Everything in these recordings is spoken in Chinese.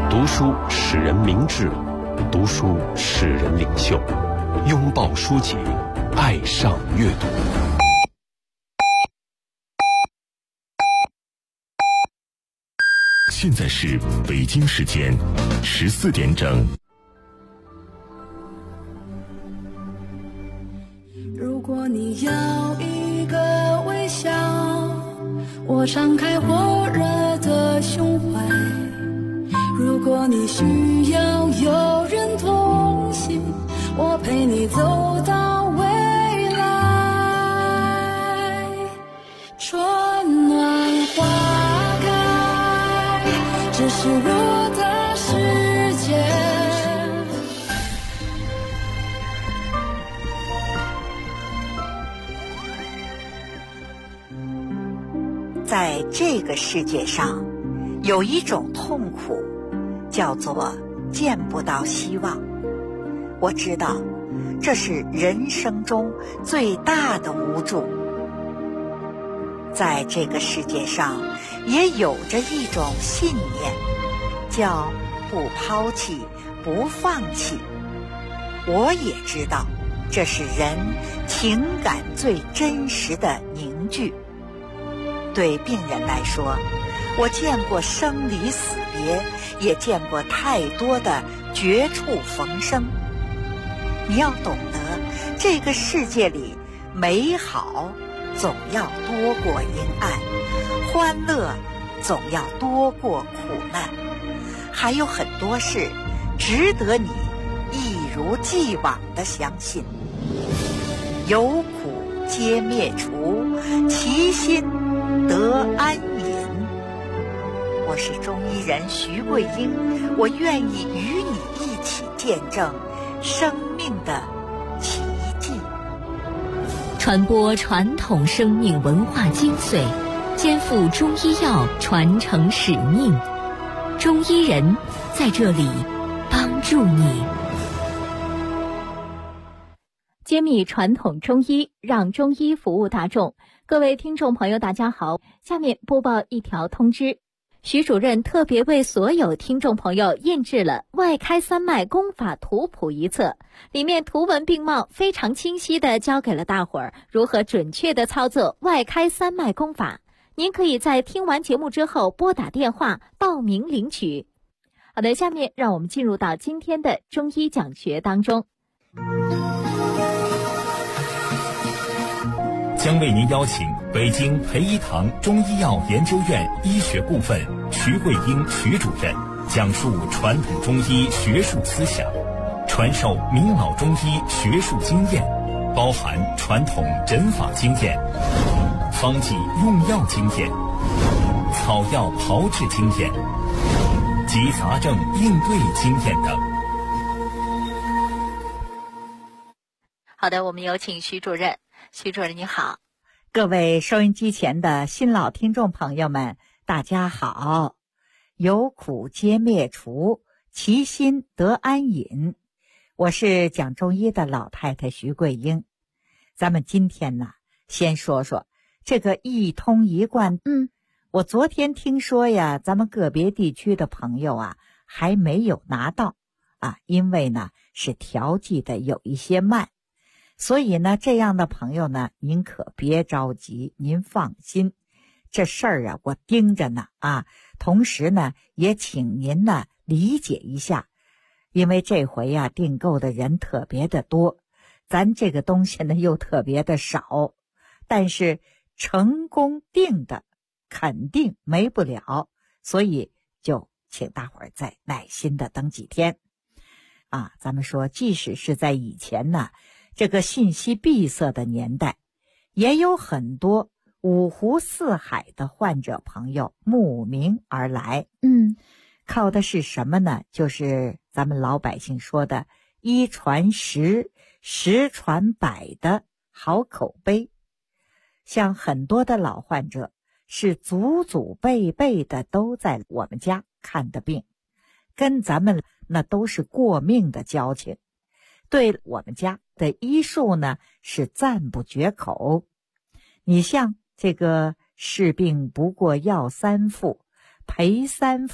读书使人明智，读书使人领袖。拥抱书籍，爱上阅读。 现在是北京时间14点整。 如果你要一个微笑，我敞开火热的胸怀。如果你需要有人同行，我陪你走到未来。春暖花开，这是我的世界。 在这个世界上，有一种痛苦，叫做见不到希望。我知道，这是人生中最大的无助。在这个世界上，也有着一种信念，叫不抛弃，不放弃。我也知道，这是人情感最真实的凝聚。对病人来说，我见过生离死别，也见过太多的绝处逢生。你要懂得，这个世界里美好总要多过阴暗，欢乐总要多过苦难，还有很多事值得你一如既往地相信。有苦皆灭除，其心得安隐。我是中医人徐桂英，我愿意与你一起见证生命的奇迹， 传播传统生命文化精髓，肩负中医药传承使命。中医人在这里帮助你，揭秘传统中医，让中医服务大众。各位听众朋友大家好，下面播报一条通知。徐主任特别为所有听众朋友印制了外开三脉功法图谱一册，里面图文并茂，非常清晰地教给了大伙儿如何准确地操作外开三脉功法。您可以在听完节目之后拨打电话报名领取。好的，下面让我们进入到今天的中医讲学当中。 将为您邀请北京培一堂中医药研究院医学部分徐桂英徐主任讲述传统中医学术思想，传授明老中医学术经验，包含传统诊法经验、方剂用药经验、草药炮制经验及杂症应对经验等。 好的，我们有请徐主任。徐主任你好。各位收音机前的新老听众朋友们，大家好。有苦皆灭除，其心得安隐。我是讲中医的老太太徐桂英。咱们今天呢，先说说这个一通一贯。我昨天听说呀，咱们个别地区的朋友啊，还没有拿到啊，因为呢是调剂的有一些慢。所以呢，这样的朋友呢，您可别着急，您放心，这事儿啊，我盯着呢啊。同时呢，也请您呢理解一下，因为这回呀订购的人特别的多，咱这个东西呢又特别的少，但是成功订的肯定没不了，所以就请大伙儿再耐心的等几天啊。咱们说，即使是在以前呢，这个信息闭塞的年代，也有很多五湖四海的患者朋友慕名而来。靠的是什么呢？就是咱们老百姓说的一传十，十传百的好口碑。像很多的老患者是祖祖辈辈的都在我们家看的病，跟咱们那都是过命的交情，对我们家的医术呢是赞不绝口。你像这个治病不过药三副，赔三副，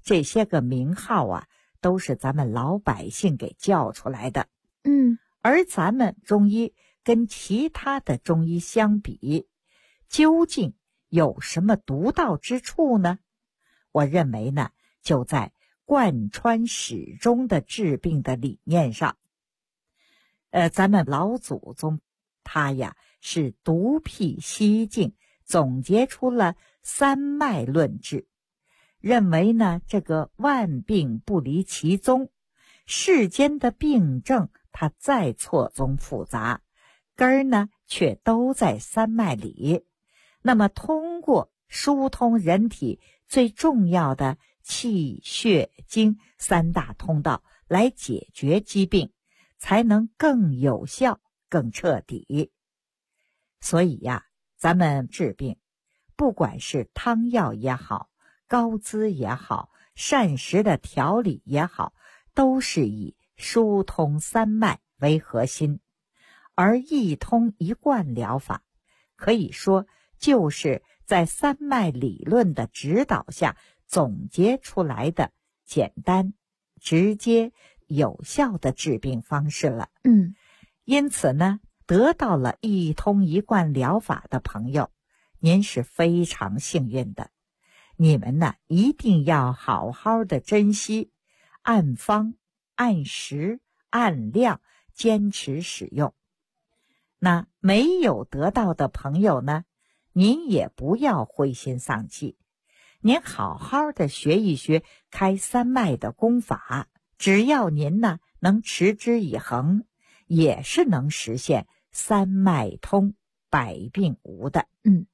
这些个名号啊，都是咱们老百姓给叫出来的。而咱们中医跟其他的中医相比，究竟有什么独到之处呢？我认为呢，就在贯穿始终的治病的理念上。咱们老祖宗他呀是独辟蹊径，总结出了三脉论治，认为呢这个万病不离其宗，世间的病症它再错综复杂，根儿呢却都在三脉里。那么通过疏通人体最重要的气血经三大通道来解决疾病，才能更有效更彻底。所以呀，咱们治病不管是汤药也好，膏滋也好，膳食的调理也好，都是以疏通三脉为核心。而一通一贯疗法可以说就是在三脉理论的指导下总结出来的简单、直接、有效的治病方式了。因此呢，得到了一通一贯疗法的朋友，您是非常幸运的。你们呢，一定要好好的珍惜，按方、按时、按量坚持使用。那没有得到的朋友呢，您也不要灰心丧气，您好好的学一学开三脉的功法，只要您呢能持之以恒，也是能实现三脉通，百病无的。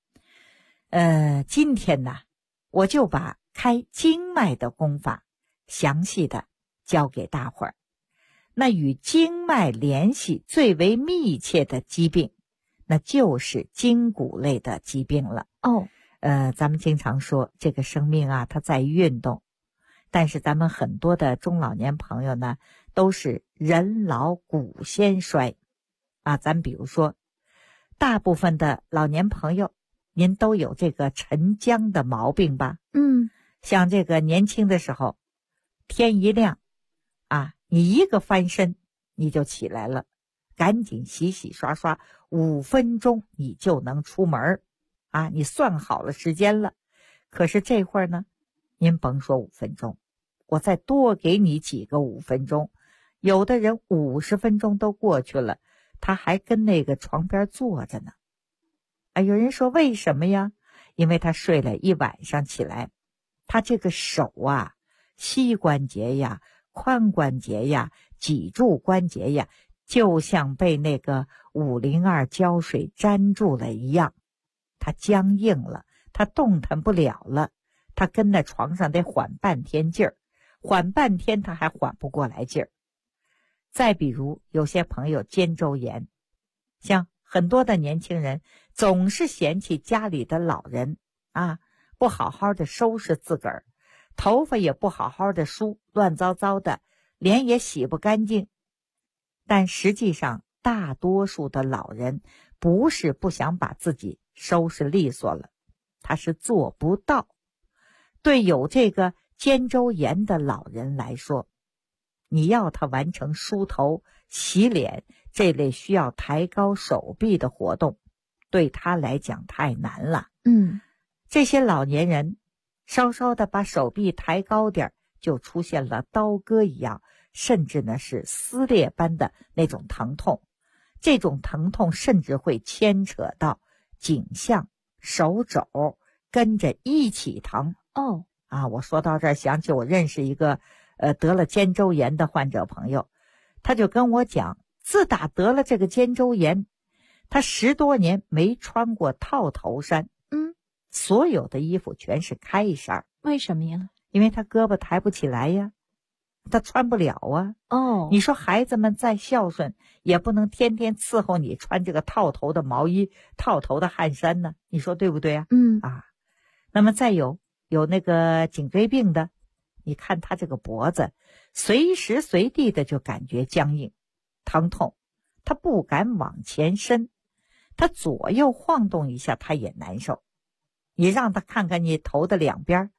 今天呢，我就把开经脉的功法详细的教给大伙儿。那与经脉联系最为密切的疾病，那就是筋骨类的疾病了。咱们经常说这个生命啊，它在运动，但是咱们很多的中老年朋友呢，都是人老骨先衰啊。咱比如说，大部分的老年朋友，您都有这个晨僵的毛病吧？像这个年轻的时候，天一亮啊，你一个翻身你就起来了，赶紧洗洗刷刷，5分钟你就能出门啊，你算好了时间了。可是这会儿呢，您甭说5分钟，我再多给你几个5分钟，有的人50分钟都过去了，他还跟那个床边坐着呢。有人说为什么呀？因为他睡了一晚上起来，他这个手啊，膝关节呀、髋关节呀、脊柱关节呀，就像被那个502胶水粘住了一样，他僵硬了，他动弹不了了，他跟在床上得缓半天劲儿，缓半天他还缓不过来劲儿。再比如有些朋友肩周炎，像很多的年轻人总是嫌弃家里的老人啊，不好好的收拾自个儿，头发也不好好的梳，乱糟糟的，脸也洗不干净。但实际上大多数的老人不是不想把自己收拾利索了，他是做不到。对有这个肩周炎的老人来说，你要他完成梳头、洗脸这类需要抬高手臂的活动，对他来讲太难了。这些老年人稍稍的把手臂抬高点，就出现了刀割一样，甚至呢是撕裂般的那种疼痛。这种疼痛甚至会牵扯到颈项、手肘，跟着一起疼。我说到这儿，想起我认识一个得了肩周炎的患者朋友，他就跟我讲，自打得了这个肩周炎，他10多年没穿过套头衫，所有的衣服全是开衫。 为什么呀？ 因为他胳膊抬不起来呀，他穿不了啊。你说孩子们再孝顺，也不能天天伺候你穿这个套头的毛衣、套头的汗衫呢，你说对不对啊？那么再有那个颈椎病的，你看他这个脖子随时随地的就感觉僵硬、疼痛，他不敢往前伸，他左右晃动一下他也难受。你让他看看你头的两边，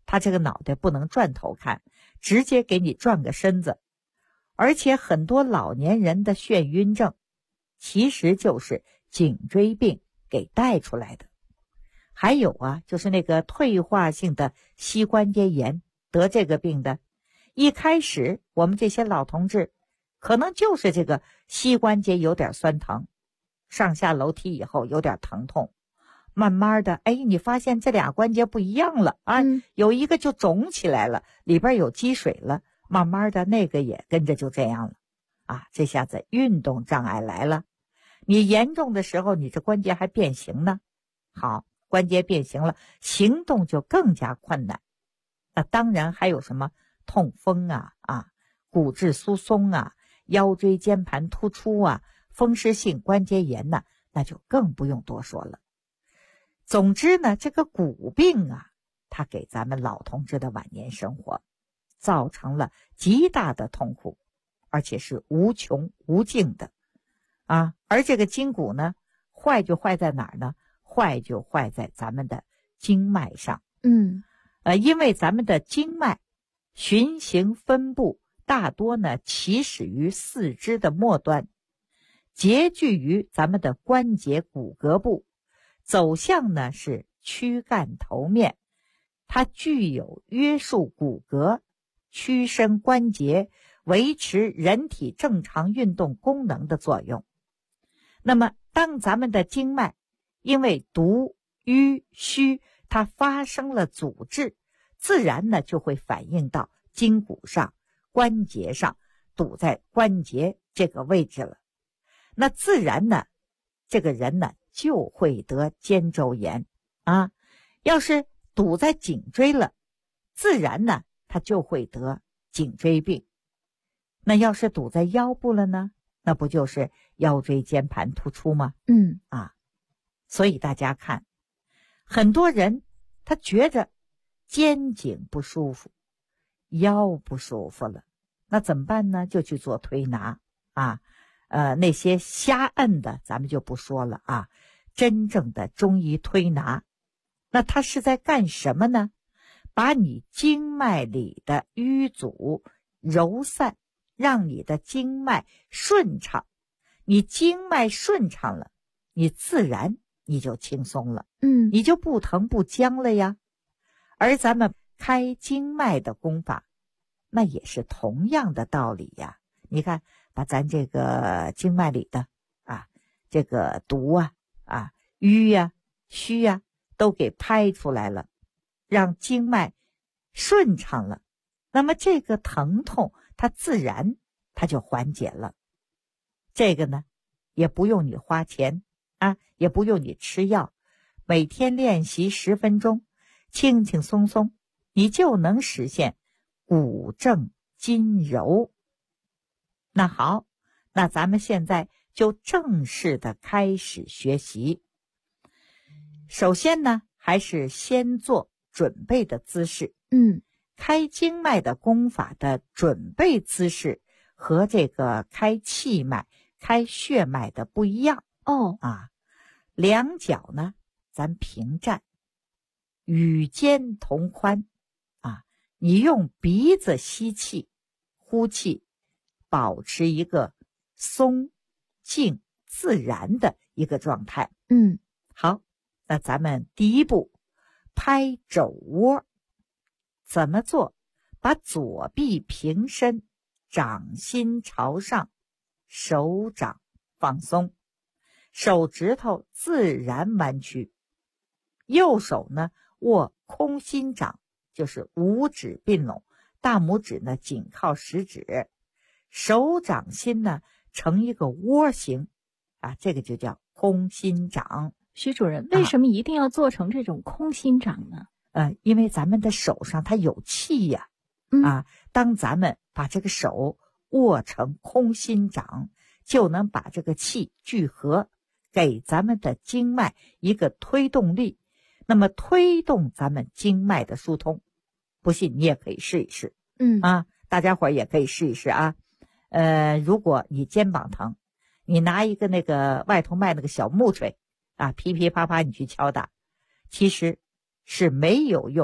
他这个脑袋不能转头看，直接给你转个身子。而且很多老年人的眩晕症，其实就是颈椎病给带出来的。还有啊，就是那个退化性的膝关节炎，得这个病的，一开始我们这些老同志可能就是这个膝关节有点酸疼，上下楼梯以后有点疼痛，慢慢的你发现这俩关节不一样了啊，有一个就肿起来了，里边有积水了，慢慢的那个也跟着就这样了啊，这下子运动障碍来了。你严重的时候你这关节还变形呢，好，关节变形了，行动就更加困难。那当然还有什么痛风啊，骨质疏松啊，腰椎间盘突出啊，风湿性关节炎呐，那就更不用多说了。总之呢，这个骨病啊，它给咱们老同志的晚年生活造成了极大的痛苦，而且是无穷无尽的啊。而这个筋骨呢，坏就坏在哪儿呢？坏就坏在咱们的经脉上。因为咱们的经脉循行分布大多呢起始于四肢的末端，结聚于咱们的关节骨骼部，走向呢是躯干头面，它具有约束骨骼、屈伸关节、维持人体正常运动功能的作用。那么当咱们的经脉因为堵、淤、虚它发生了阻滞，自然呢就会反映到筋骨上、关节上，堵在关节这个位置了。那自然呢，这个人呢就会得肩周炎啊。要是堵在颈椎了，自然呢他就会得颈椎病。那要是堵在腰部了呢，那不就是腰椎间盘突出吗？所以大家看，很多人他觉着肩颈不舒服，腰不舒服了，那怎么办呢？就去做推拿啊。那些瞎摁的咱们就不说了啊。真正的中医推拿，那它是在干什么呢？把你经脉里的淤阻揉散，让你的经脉顺畅。你经脉顺畅了，你自然你就轻松了，你就不疼不僵了呀。而咱们开经脉的功法，那也是同样的道理呀。你看，把咱这个经脉里的这个堵淤呀、虚呀都给拍出来了，让经脉顺畅了，那么这个疼痛它自然它就缓解了。这个呢也不用你花钱也不用你吃药，每天练习10分钟，轻轻松松你就能实现骨正筋柔。那好，那咱们现在就正式的开始学习。首先呢，还是先做准备的姿势。开经脉的功法的准备姿势和这个开气脉、开血脉的不一样两脚呢咱平站，与肩同宽你用鼻子吸气，呼气，保持一个松静自然的一个状态。好，那咱们第一步拍肘窝。怎么做？把左臂平伸，掌心朝上，手掌放松，手指头自然弯曲。右手呢握空心掌，就是五指并拢，大拇指呢紧靠食指，手掌心呢成一个窝形这个就叫空心掌。 徐主任，为什么一定要做成这种空心掌呢？ 因为咱们的手上它有气呀当咱们把这个手握成空心掌，就能把这个气聚合，给咱们的经脉一个推动力，那么推动咱们经脉的疏通。不信你也可以试一试大家伙也可以试一试如果你肩膀疼，你拿一个那个外头卖那个小木锤噼噼啪啪你去敲打，其实是没有用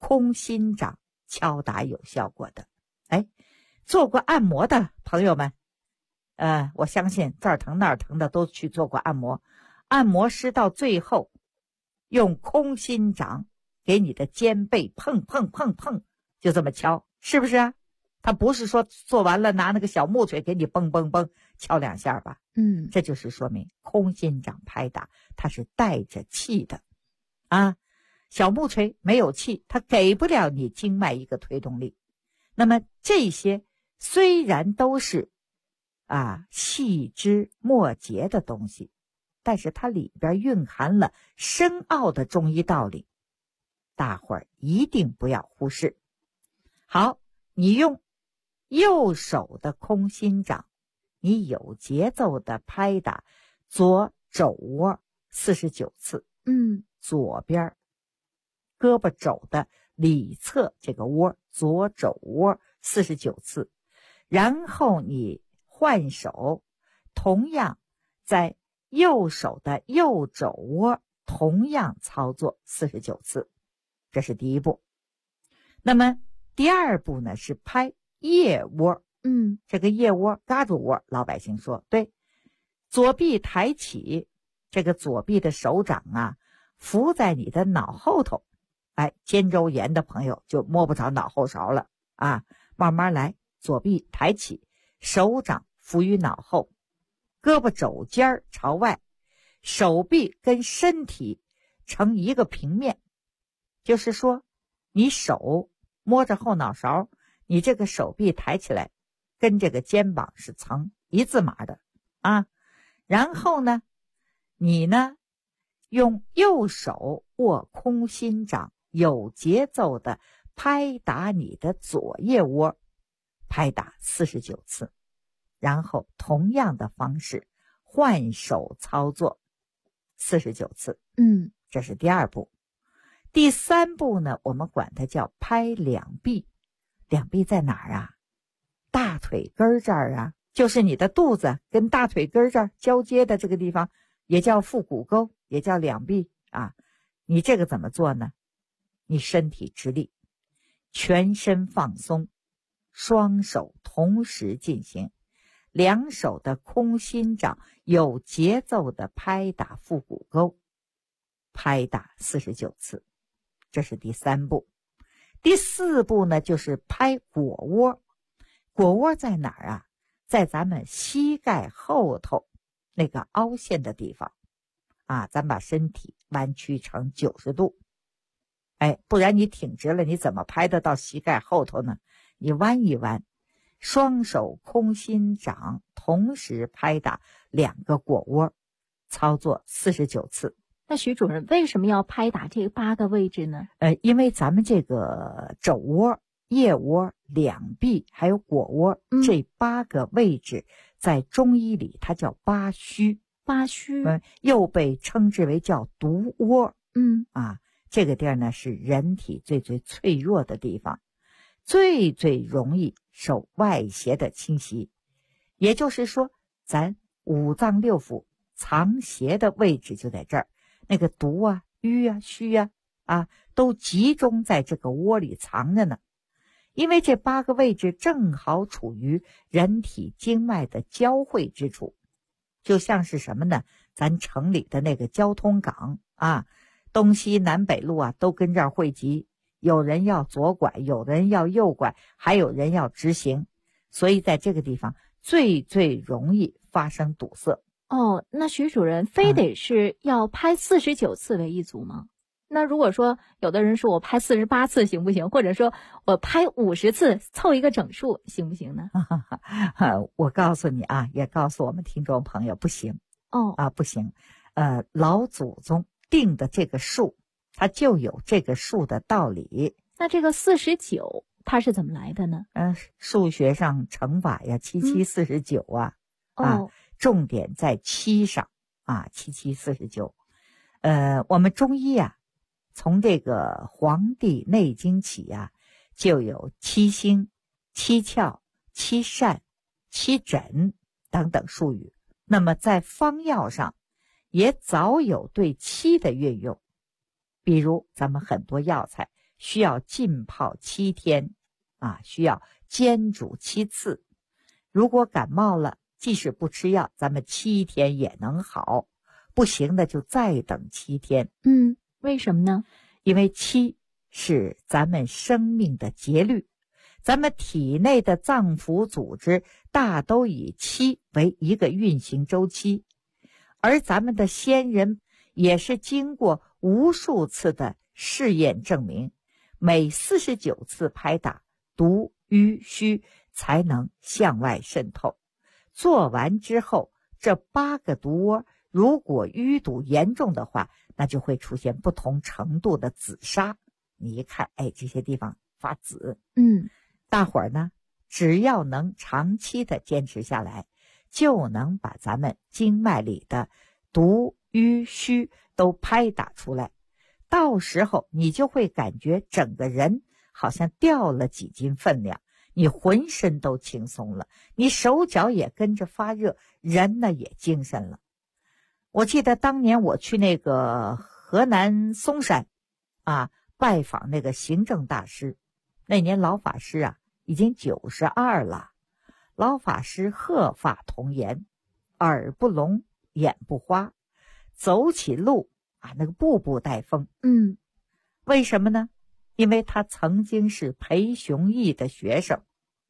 空心掌敲打有效果的。做过按摩的朋友们，我相信这儿疼那儿疼的都去做过按摩。按摩师到最后用空心掌给你的肩背碰碰碰碰，就这么敲，是不是啊？他不是说做完了拿那个小木锤给你蹦蹦蹦敲2下吧？这就是说明空心掌拍打它是带着气的啊。小木锤没有气，它给不了你经脉一个推动力。那么这些虽然都是细枝末节的东西，但是它里边蕴含了深奥的中医道理，大伙儿一定不要忽视。好，你用右手的空心掌，你有节奏的拍打左肘窝49次，左边胳膊肘的里侧这个窝，左肘窝49次，然后你换手，同样在右手的右肘窝同样操作49次，这是第一步。那么第二步呢是拍腋窝。这个腋窝嘎住窝，老百姓说对，左臂抬起，这个左臂的手掌啊扶在你的脑后头，肩周炎的朋友就摸不着脑后勺了啊，慢慢来，左臂抬起，手掌扶于脑后，胳膊肘尖朝外，手臂跟身体成一个平面，就是说你手摸着后脑勺，你这个手臂抬起来跟这个肩膀是成一字马的啊。然后呢，你呢用右手握空心掌，有节奏的拍打你的左腋窝，拍打49次，然后同样的方式换手操作49次。这是第二步。第三步呢，我们管它叫拍两臂。两臂在哪儿啊？大腿根这儿啊，就是你的肚子跟大腿根这儿交接的这个地方，也叫腹股沟，也叫两臂啊。你这个怎么做呢？你身体直立，全身放松，双手同时进行，两手的空心掌有节奏的拍打腹股沟，拍打49次，这是第三步。第四步呢，就是拍腘窝。腘窝在哪儿啊？在咱们膝盖后头那个凹陷的地方啊，咱把身体弯曲成90度。不然你挺直了，你怎么拍得到膝盖后头呢？你弯一弯，双手空心掌同时拍打2个腘窝，操作49次。 那徐主任为什么要拍打这8个位置呢？ 因为咱们这个肘窝、腋窝、两臂还有腘窝，这8个位置在中医里它叫八虚。 八虚， 又被称之为叫毒窝。这个地儿呢是人体最最脆弱的地方，最最容易受外邪的侵袭。也就是说，咱五脏六腑藏邪的位置就在这儿，那个毒啊、瘀啊、虚啊都集中在这个窝里藏着呢。因为这8个位置正好处于人体经脉的交汇之处，就像是什么呢？咱城里的那个交通港啊，东西南北路啊都跟这儿汇集，有人要左拐，有人要右拐，还有人要直行，所以在这个地方最最容易发生堵塞。 那徐主任非得是要拍49次为一组吗？那如果说有的人说我拍48次行不行？或者说我拍50次凑一个整数行不行呢？ 我告诉你啊，也告诉我们听众朋友，不行。不行。老祖宗定的这个数，它就有这个数的道理。 那这个49它是怎么来的呢？ 数学上乘法呀，7七49啊。重点在7上啊，7七49。我们中医啊，从这个《黄帝内经》起啊，就有7星、7窍、7善、7诊等等术语。那么在方药上也早有对7的运用，比如咱们很多药材需要浸泡7天需要煎煮7次。如果感冒了，即使不吃药，咱们7天也能好，不行的就再等7天。 为什么呢？ 因为7是咱们生命的节律，咱们体内的脏腑组织大都以7为一个运行周期，而咱们的先人也是经过无数次的试验证明，每49次拍打，毒瘀虚才能向外渗透。做完之后，这8个毒窝如果淤堵严重的话，那就会出现不同程度的紫砂。你一看，这些地方发紫。大伙儿呢，只要能长期的坚持下来，就能把咱们经脉里的毒瘀虚都拍打出来。到时候你就会感觉整个人好像掉了几斤分量，你浑身都轻松了，你手脚也跟着发热，人呢也精神了。我记得当年我去那个河南嵩山拜访那个行政大师，那年老法师已经92了。老法师鹤发童颜，耳不聋眼不花，走起路那个步步带风。为什么呢？因为他曾经是裴雄毅的学生。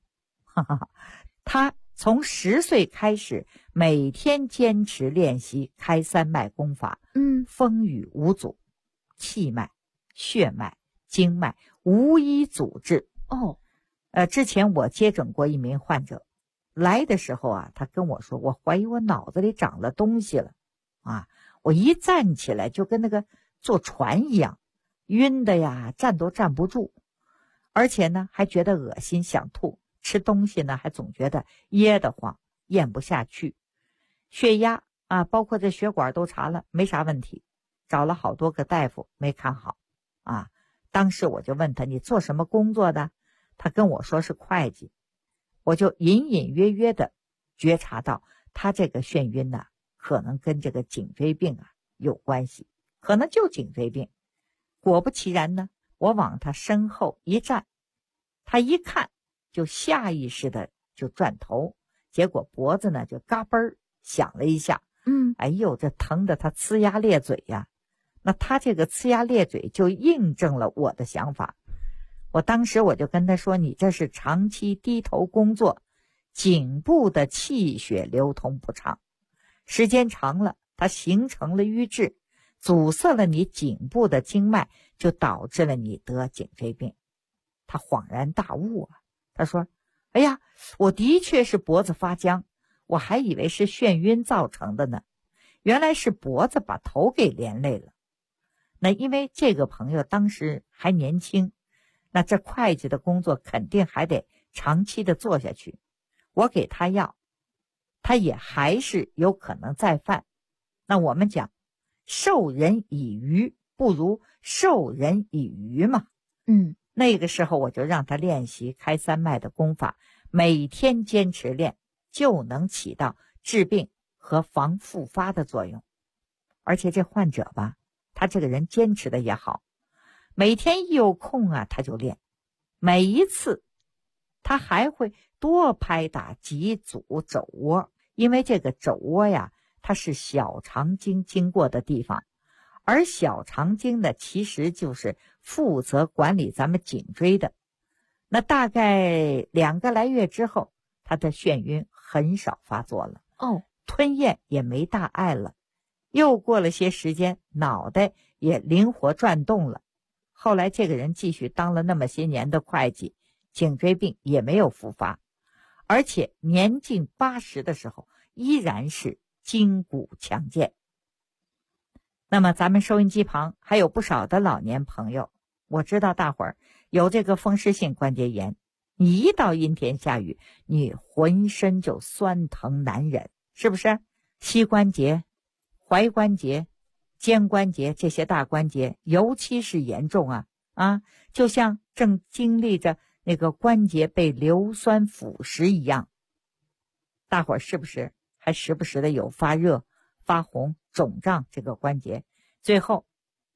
他从10岁开始，每天坚持练习开3脉功法，风雨无阻，气脉、血脉、经脉无一阻滞。之前我接诊过一名患者，来的时候他跟我说，我怀疑我脑子里长了东西了我一站起来就跟那个坐船一样，晕的呀，站都站不住，而且呢还觉得恶心想吐，吃东西呢还总觉得噎得慌，咽不下去。血压包括这血管都查了，没啥问题，找了好多个大夫没看好当时我就问他，你做什么工作的？他跟我说是会计。我就隐隐约约的觉察到他这个眩晕可能跟这个颈椎病有关系，可能就颈椎病。果不其然呢，我往他身后一站，他一看就下意识的就转头，结果脖子呢就嘎嘣响了一下。哎呦，这疼得他呲牙咧嘴呀。那他这个呲牙咧嘴就印证了我的想法。我当时我就跟他说，你这是长期低头工作，颈部的气血流通不畅，时间长了它形成了瘀滞，阻塞了你颈部的经脉，就导致了你得颈椎病。他恍然大悟他说，哎呀，我的确是脖子发僵，我还以为是眩晕造成的呢，原来是脖子把头给连累了。那因为这个朋友当时还年轻，那这会计的工作肯定还得长期的做下去，我给他药，他也还是有可能再犯。那我们讲授人以鱼不如授人以渔嘛。那个时候我就让他练习开3脉的功法，每天坚持练，就能起到治病和防复发的作用。而且这患者吧，他这个人坚持的也好，每天一有空他就练，每一次他还会多拍打几组肘窝，因为这个肘窝它是小肠经经过的地方，而小肠经呢其实就是负责管理咱们颈椎的。那大概2个来月之后，他的眩晕很少发作了，吞咽也没大碍了，又过了些时间，脑袋也灵活转动了。后来这个人继续当了那么些年的会计，颈椎病也没有复发，而且年近80的时候依然是筋骨强健。那么咱们收音机旁还有不少的老年朋友，我知道大伙儿有这个风湿性关节炎，你一到阴天下雨，你浑身就酸疼难忍，是不是？膝关节、踝关节、肩关节这些大关节尤其是严重就像正经历着那个关节被硫酸腐蚀一样。大伙儿是不是还时不时的有发热、发红、肿胀这个关节？最后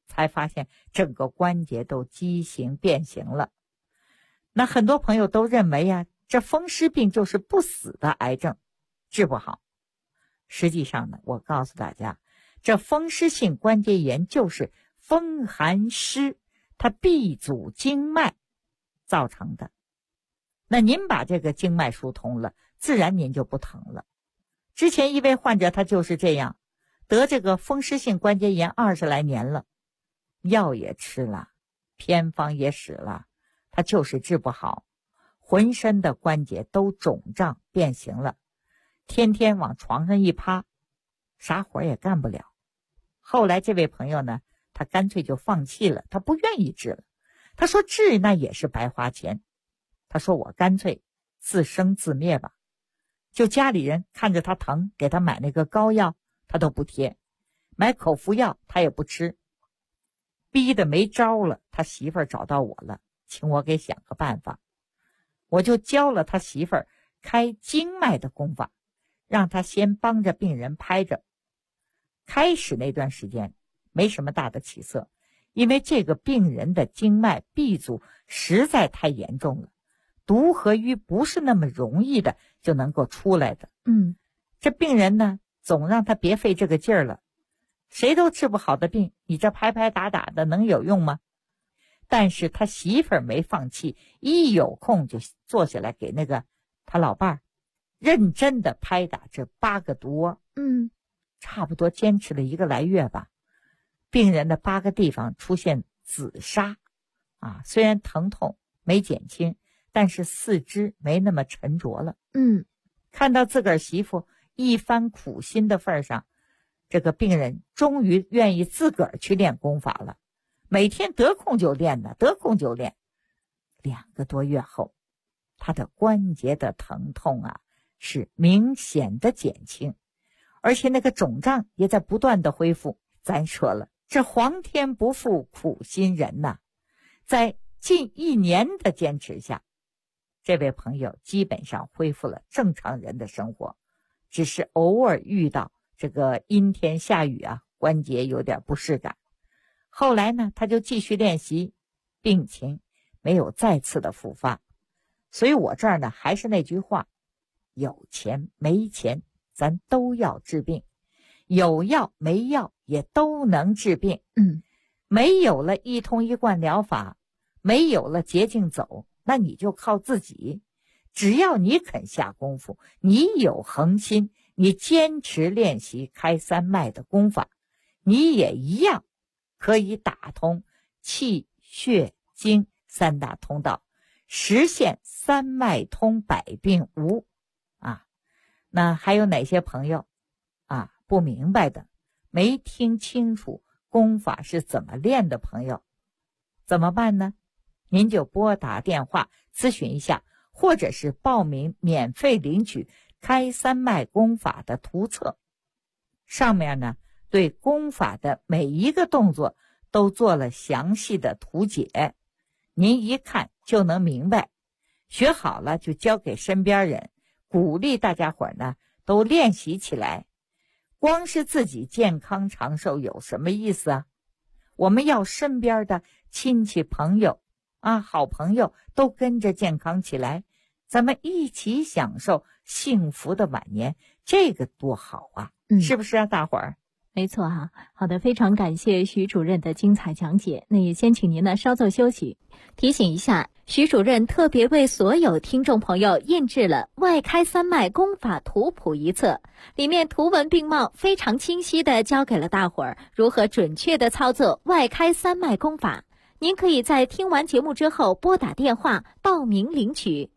才发现整个关节都畸形变形了。那很多朋友都认为啊，这风湿病就是不死的癌症，治不好。实际上呢，我告诉大家，这风湿性关节炎就是风寒湿它闭阻经脉造成的。那您把这个经脉疏通了，自然您就不疼了。之前一位患者他就是这样，得这个风湿性关节炎20来年了，药也吃了，偏方也使了，他就是治不好，浑身的关节都肿胀变形了，天天往床上一趴，啥活也干不了。后来这位朋友呢，他干脆就放弃了，他不愿意治了。他说治那也是白花钱，他说我干脆自生自灭吧。就家里人看着他疼，给他买那个膏药他都不贴，买口服药他也不吃，逼得没招了，他媳妇儿找到我了，请我给想个办法。我就教了他媳妇儿开经脉的功法，让他先帮着病人拍着。开始那段时间没什么大的起色，因为这个病人的经脉闭阻实在太严重了，毒和瘀不是那么容易的就能够出来的。这病人呢，总让他别费这个劲儿了，谁都治不好的病，你这拍拍打打的能有用吗？但是他媳妇儿没放弃，一有空就坐下来给那个他老伴儿认真的拍打这8个毒窝。差不多坚持了1个来月吧，病人的8个地方出现紫砂啊，虽然疼痛没减轻，但是四肢没那么沉着了。看到自个儿媳妇一番苦心的份上，这个病人终于愿意自个儿去练功法了，每天得空就练呢，得空就练。2个多月后，他的关节的疼痛啊是明显的减轻，而且那个肿胀也在不断的恢复。咱说了，这皇天不负苦心人呐，在近1年的坚持下，这位朋友基本上恢复了正常人的生活，只是偶尔遇到这个阴天下雨啊，关节有点不适感。后来呢，他就继续练习，病情没有再次的复发。所以我这儿呢，还是那句话，有钱没钱咱都要治病，有药没药也都能治病。没有了一通一贯疗法，没有了捷径走，那你就靠自己。只要你肯下功夫，你有恒心，你坚持练习开三脉的功法，你也一样可以打通气血经3大通道，实现三脉通百病无啊。那还有哪些朋友啊不明白的，没听清楚功法是怎么练的朋友，怎么办呢？您就拨打电话咨询一下，或者是报名免费领取开三脉功法的图册。上面呢，对功法的每一个动作都做了详细的图解，您一看就能明白。学好了就交给身边人，鼓励大家伙呢都练习起来。光是自己健康长寿有什么意思啊？我们要身边的亲戚朋友啊，好朋友都跟着健康起来，咱们一起享受幸福的晚年，这个多好啊！是不是啊，大伙儿？ 没错哈。好的，非常感谢徐主任的精彩讲解。那也先请您呢稍作休息。提醒一下，徐主任特别为所有听众朋友印制了《外开三脉功法图谱》一册，里面图文并茂，非常清晰地教给了大伙儿如何准确地操作外开三脉功法。您可以在听完节目之后拨打电话报名领取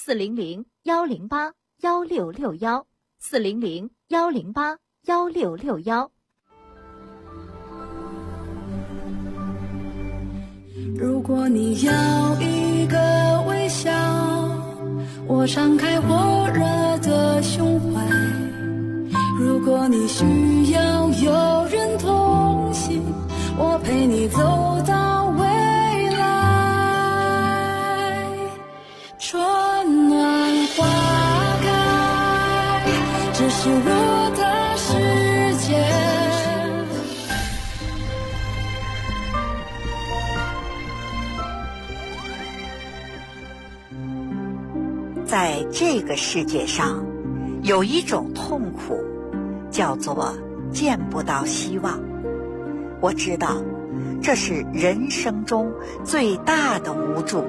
400-108-1661 400-108-1661。 如果你要一个微笑，我敞开火热的胸怀。如果你需要有人同行，我陪你走到未来。春暖花开，这是我的世界。 在这个世界上，有一种痛苦，叫做见不到希望。我知道，这是人生中最大的无助。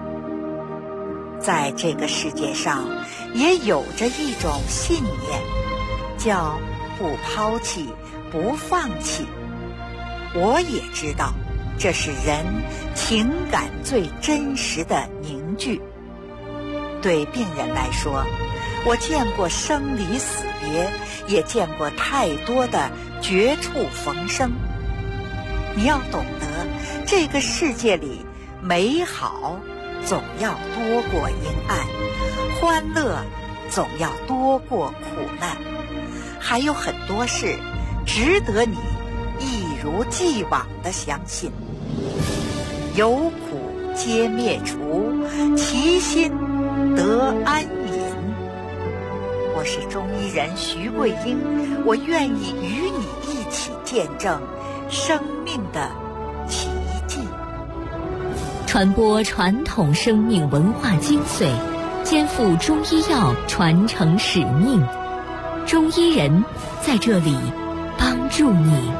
在这个世界上，也有着一种信念，叫不抛弃，不放弃。我也知道，这是人情感最真实的凝聚。对病人来说，我见过生离死别，也见过太多的绝处逢生。你要懂得，这个世界里美好总要多过阴暗，欢乐总要多过苦难，还有很多事值得你一如既往地相信。有苦皆灭除，其心得安隐。我是中医人徐桂英，我愿意与你一起见证生命的奇迹， 传播传统生命文化精髓，肩负中医药传承使命。中医人在这里帮助你。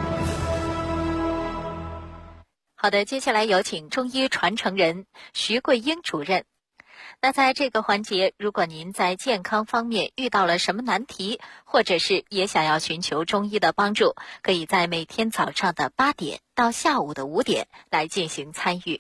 好的，接下来有请中医传承人徐桂英主任。那在这个环节，如果您在健康方面遇到了什么难题，或者是也想要寻求中医的帮助，可以在每天早上的8点到下午的5点来进行参与。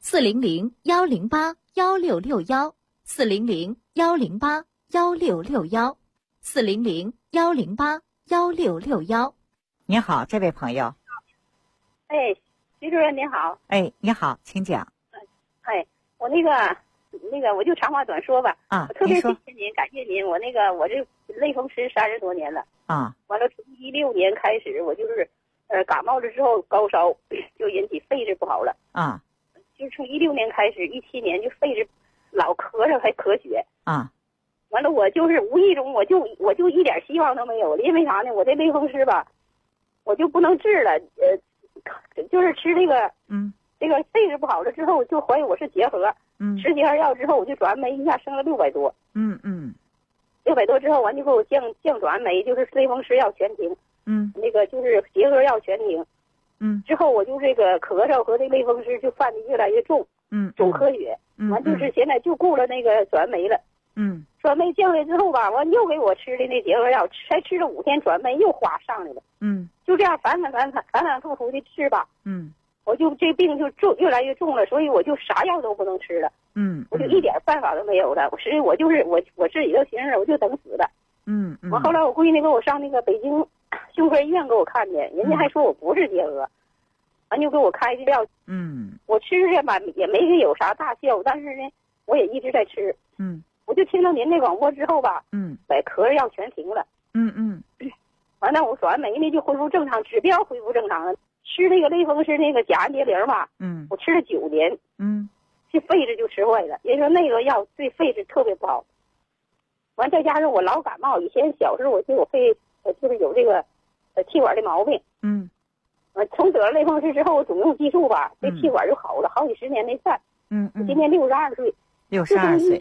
400-108-1661，400-108-1661，400-108-1661。 你好，这位朋友。 哎，徐主任您好。 哎，你好，请讲。 哎，我那个，我就长话短说吧。 啊， 我特别谢谢您，感谢您。我这类风湿30多年了。啊。完了，从16年开始，我就是感冒了之后高烧，就引起肺质不好了。啊。就从16年开始，17年就肺质老咳嗽还咳血。啊。完了，我就是无意中我就一点希望都没有了，因为啥呢？我这类风湿吧，我就不能治了。就是吃这个肺质不好了之后，就怀疑我是结核。吃结核药之后，我就转酶一下升了600多。600多之后，完就给我降转酶，就是类风湿药全停。那个就是结核药全停。之后我就这个咳嗽和这类风湿就犯的越来越重。总咳血。完就是现在就顾了那个转酶了。转酶降下来之后吧，完又给我吃的那结核药，才吃了5天，转酶又哗上来了。就这样反反复复的吃吧。我就这病就越来越重了，所以我就啥药都不能吃了。我就一点办法都没有了。我就是我自己都寻思，我就等死了。完后来我闺女给我上那个北京胸科医院给我看去，人家还说我不是结核，完就给我开的药。我吃着吧也没有啥大效，但是呢我也一直在吃。我就听到您那广播之后吧，把咳药全停了。完了我转酶呢就恢复正常，指标恢复正常了。吃那个类风湿那个甲氨蝶灵吧，我吃了9年，这肺质就吃坏了。人说那个药对肺质特别不好。完再加上我老感冒，以前小时候我肺就是有这个气管的毛病。从得了类风湿之后，我总用激素吧，这气管就好了，好几10年没犯。我今年62岁。 62岁。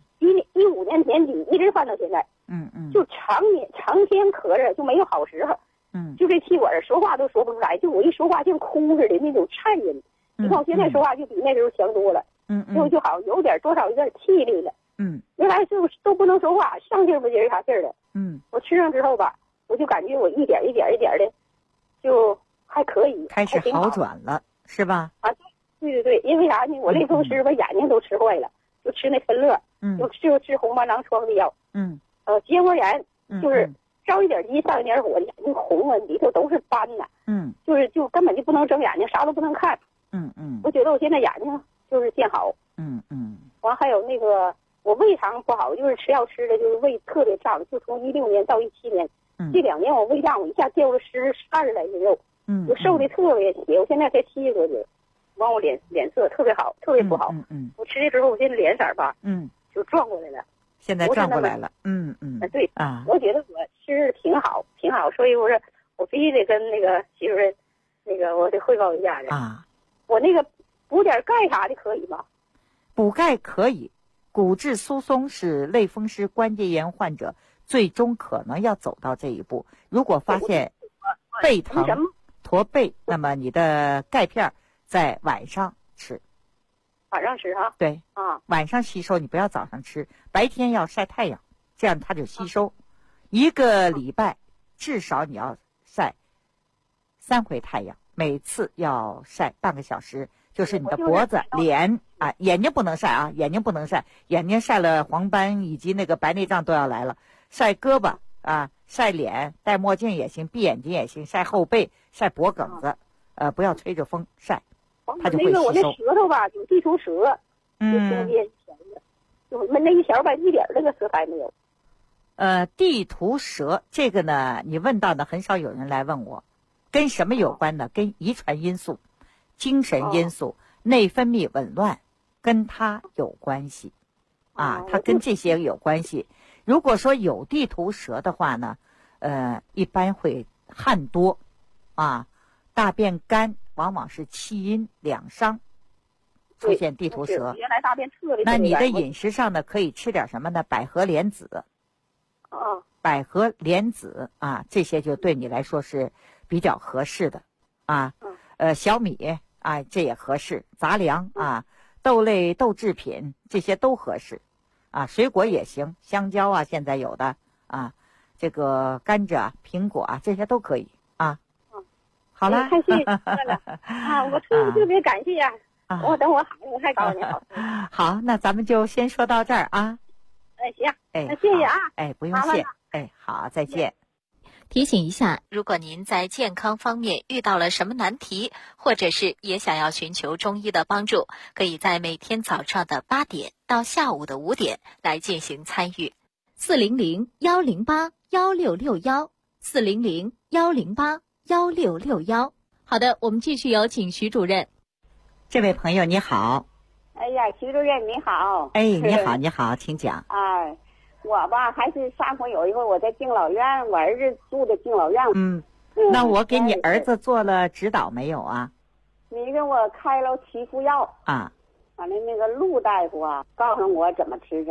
15年年底一直犯到现在。就常天咳着，就没有好时候。就这气管说话都说不出来，就我一说话像哭似的那种颤音。你看我现在说话就比那时候强多了。就好有点多少有点气力了。原来就都不能说话，上劲儿不劲儿啥劲儿的。我吃上之后吧，我就感觉我一点的就还可以， 开始好转了，是吧？ 啊，对，因为啥呢？我类风湿把眼睛都吃坏了，就吃那芬乐，就吃红斑狼疮的药。结膜炎就是着一点急上一点火，眼睛红啊，里头都是斑呐。就根本就不能睁眼睛，啥都不能看。我觉得我现在眼睛就是见好。完还有那个我胃肠不好，就是吃药吃的就是胃特别胀，就从16年到17年，这2年我胃胀，我一下掉了20来斤肉。我瘦的特别斜，我现在才70多斤。完我脸色特别好，特别不好。我吃的时候我现在脸色吧，就转过来了。 现在转过来了。 对啊，我觉得我吃的挺好，所以我说我必须得跟那个徐主任，那个我得汇报一下的啊。我那个补点钙啥的可以吗？ 补钙可以， 骨质疏松是类风湿关节炎患者最终可能要走到这一步。如果发现背疼、驼背，那么你的钙片在晚上吃。 晚上吃哈？ 对啊， 晚上吸收，你不要早上吃，白天要晒太阳，这样它就吸收。一个礼拜至少你要晒3回太阳，每次要晒半个小时，就是你的脖子、脸啊，眼睛不能晒啊，眼睛不能晒，眼睛晒了黄斑以及那个白内障都要来了。晒胳膊啊，晒脸，戴墨镜也行，闭眼睛也行，晒后背，晒脖梗子，不要吹着风晒。它就会吸收。 我那舌头吧，就地图舌，就中间就闷那一小吧，一点那个舌苔没有。 地图舌这个呢，你问到的很少有人来问我，跟什么有关呢？跟遗传因素、精神因素、内分泌紊乱，跟它有关系。它跟这些有关系。如果说有地图舌的话呢，一般会汗多，大便干。往往是气阴两伤，出现地图舌。 原来大便特别。 那你的饮食上呢，可以吃点什么呢？百合莲子。百合莲子这些就对你来说是比较合适的小米这也合适，杂粮豆类豆制品这些都合适水果也行，香蕉现在有的这个甘蔗苹果这些都可以好了， 太谢谢了我特别感谢呀！我等我好，我还告诉你好。 好，那咱们就先说到这儿行，那谢谢不用谢，好，再见。 提醒一下，如果您在健康方面遇到了什么难题，或者是也想要寻求中医的帮助，可以在每天早上的8点到下午的5点来进行参与。400-108-1661，400-108-1661。好的，我们继续有请徐主任。 这位朋友你好。 哎呀，徐主任你好。 你好，请讲。 我吧还是上回有一回我在敬老院，我儿子住的敬老院。 那我给你儿子做了指导没有啊？ 你给我开了7副药完了那个陆大夫告诉我怎么吃。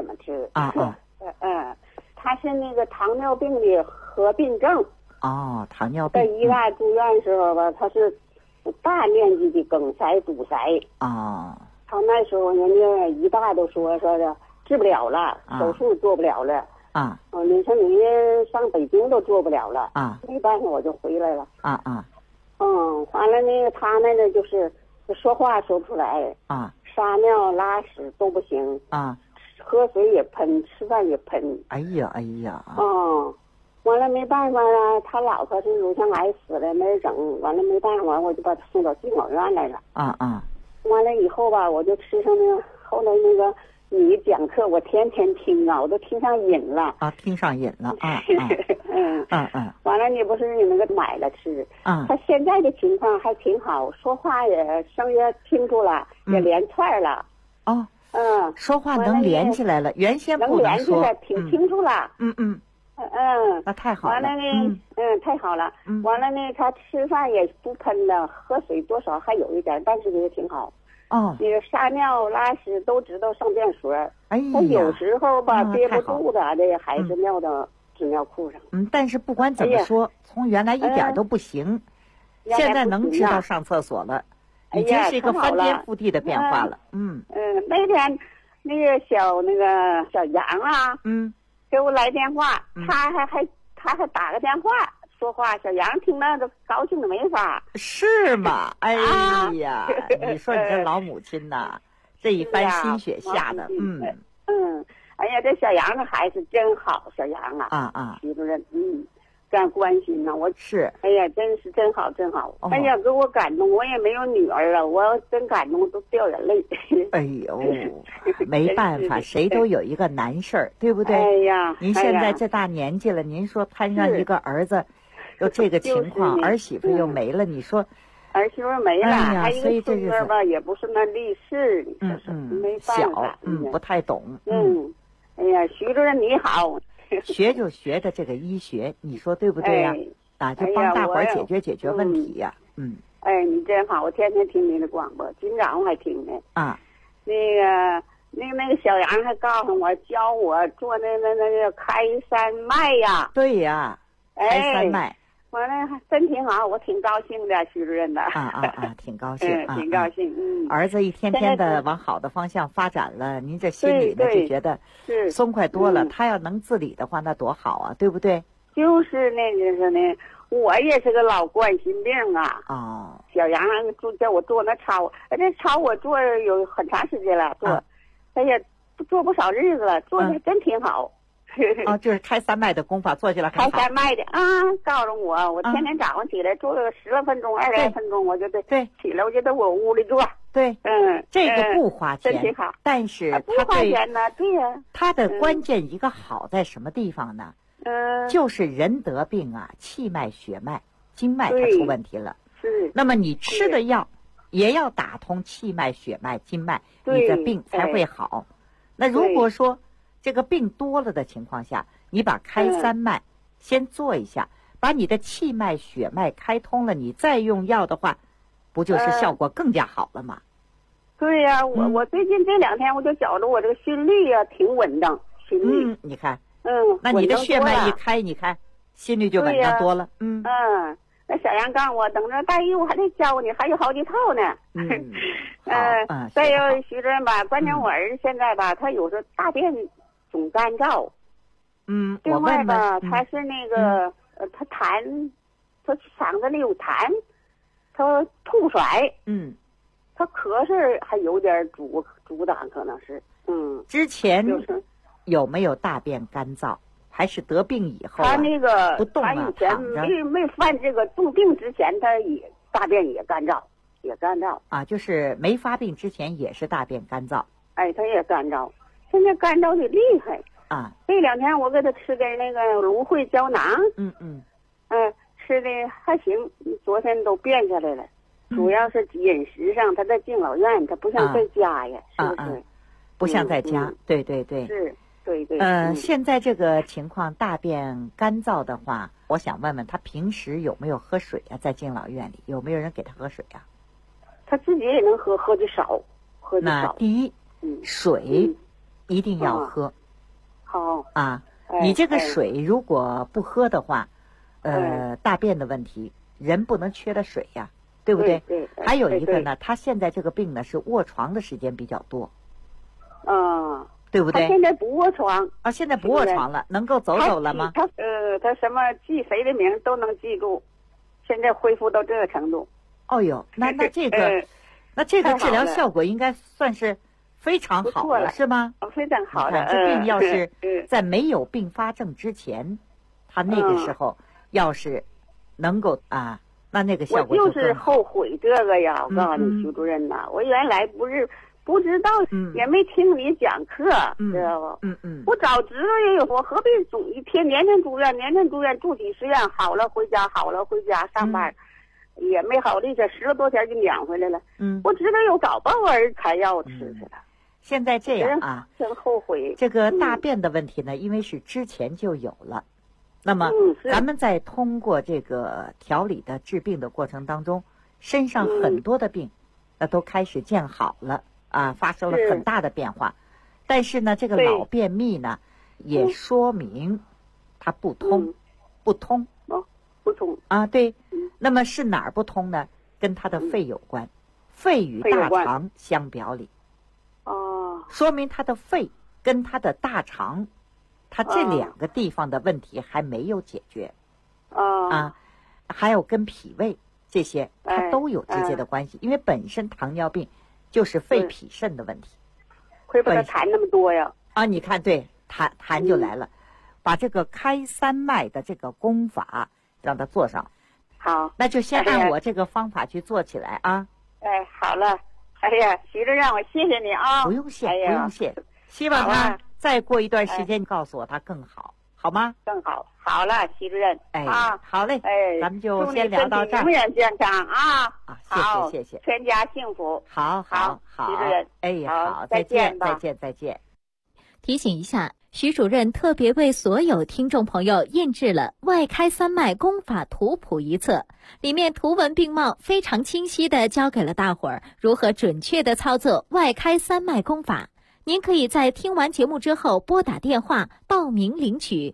他是那个糖尿病的合并症。 糖尿病。 在医院住院时候吧，他是大面积的梗塞堵塞。他那时候人家医大都说的治不了了，手术做不了了。你说你上北京都做不了了。没办法，我就回来了。完了那个他那个就是说话说不出来。撒尿拉屎都不行。喝水也喷，吃饭也喷。 哎呀。 完了没办法他老婆是乳腺癌死了，没人整。完了没办法，我就把他送到敬老院来了。完了以后吧，我就吃上那个，后来那个你讲课我天天听我都听上瘾了。 听上瘾了。 完了你不是你那个买了吃。他现在的情况还挺好，说话也声音清楚了，也连串了。 说话能连起来了，原先不能说。 能连起来，挺清楚了。 那太好了。 完了呢，太好了。完了呢，他吃饭也不喷的，喝水多少还有一点，但是也挺好。那个撒尿拉屎都知道上便所。他有时候吧憋不住的，这还是尿到纸尿裤上。 但是不管怎么说，从原来一点都不行，现在能知道上厕所了，已经是一个翻天覆地的变化了。 那天那个小杨给我来电话，他还打个电话说话，小杨听了都高兴的没法。 是吗？哎呀，你说你这老母亲呐，这一番心血下的。 哎呀，这小杨的孩子真好，小杨徐主任，干关心呢，我是。 哎呀，真好。哎呀，给我感动，我也没有女儿了，我真感动，都掉眼泪。 哎呦，没办法，谁都有一个难事儿，对不对？ 哎呀， 您现在这大年纪了，您说摊上一个儿子，又这个情况，儿媳妇又没了，你说。 儿媳妇没了，还所以这孙子吧，也不是那力士，没办法， 不太懂。 哎呀，徐主任你好。 学就学的这个医学，你说对不对呀？就帮大伙儿解决问题呀。 你真好，我天天听您的广播，今早上还听呢。 那个那个小杨还告诉我，教我做那个开山脉呀。 对呀，开山脉。 我那还真挺好，我挺高兴的，徐主任的。 挺高兴， 挺高兴。 儿子一天天的往好的方向发展了，您这心里呢就觉得松快多了。他要能自理的话，那多好啊，对不对？ 就是那个是呢，我也是个老冠心病啊。小杨叫我做那操，这操我做有很长时间了，他也做不少日子了，做的真挺好。 就是开山脉的功法做起来很好。 开山脉的告诉我天天早上起来做个10来分钟、20来分钟，我就得起来，我就在我屋里做。 对，这个不花钱， 真挺好。 但是不花钱呢，对呀。 它的关键一个好在什么地方呢？就是人得病啊，气脉、血脉、经脉它出问题了。 是。 那么你吃的药也要打通气脉、血脉、经脉，你的病才会好。那如果说这个病多了的情况下，你把开山脉先做一下，把你的气脉、血脉开通了，你再用药的话，不就是效果更加好了吗？ 对呀，我最近这2天我就觉得我这个心率呀挺稳当，心率。 你看，那你的血脉一开，你看心率就稳当多了。 那小杨告诉我，等着大姨我还得教你，还有好几套呢。再有徐主任吧，关键我儿子现在吧，他有时候大便总干燥。另外吧，他是那个他痰，他嗓子里有痰，他吐甩。他咳嗽还有点阻挡，可能是。 之前有没有大便干燥？还是得病以后他那个不动他以前没犯这个重病之前，他也大便也干燥， 就是没发病之前也是大便干燥。 他也干燥，现在干燥的厉害这2天我给他吃点那个芦荟胶囊，吃的还行，昨天都变下来了。主要是饮食上，他在敬老院，他不像在家呀，是不是？ 不像在家，对对对。 是。对。 现在这个情况，大便干燥的话，我想问问他平时有没有喝水啊？在敬老院里有没有人给他喝水啊？ 他自己也能喝，喝的少。 那第一，水一定要喝。 好你这个水如果不喝的话，大便的问题，人不能缺了水呀，对不对？ 对。 还有一个呢，他现在这个病呢是卧床的时间比较多。对不对？ 他现在不卧床现在不卧床了，能够走走了吗？ 他什么记谁的名都能记住，现在恢复到这个程度。 那这个治疗效果应该算是非常好了，是吗？ 非常好的。 这病要是在没有并发症之前，他那个时候要是能够那个效果我就是后悔这个呀！我告诉你，徐主任呐，我原来不知道，也没听你讲课，知道不？我早知道也有，我何必总一天年年住院，住几十院，好了回家上班，也没好利些，10来多天就撵回来了。我知道有早把我儿子开药吃去了。 现在这样真后悔。 这个大便的问题呢，因为是之前就有了，那么咱们在通过这个调理的治病的过程当中，身上很多的病，那都开始见好了。发生了很大的变化，但是呢，这个老便秘呢，也说明它不通，不通对。那么是哪儿不通呢？跟它的肺有关，肺与大肠相表里。说明它的肺跟它的大肠，它这2个地方的问题还没有解决。还有跟脾胃这些，它都有直接的关系，因为本身糖尿病就是肺脾肾的问题， 会把它痰那么多呀？ 你看，对，痰就来了。把这个开山脉的这个功法让它做上。 好， 那就先按我这个方法去做起来啊。 好了。徐主任，我谢谢你啊。 不用谢，不用谢。希望他再过一段时间告诉我他更好，好吗？ 更好。好了，徐主任。 好嘞。咱们就先聊到这儿。 祝你身体永远健康啊！ 谢谢。 全家幸福。 好， 徐主任。 好，再见。 提醒一下，徐主任特别为所有听众朋友印制了《外开三脉功法图谱》一册，里面图文并茂，非常清晰地教给了大伙儿如何准确地操作外开三脉功法。 您可以在听完节目之后拨打电话报名领取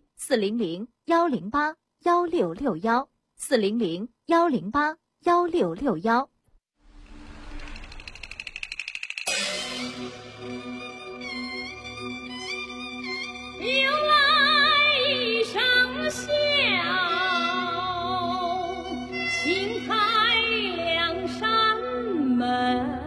400-108-1661，400-108-1661。 又来一声笑，轻开两扇门。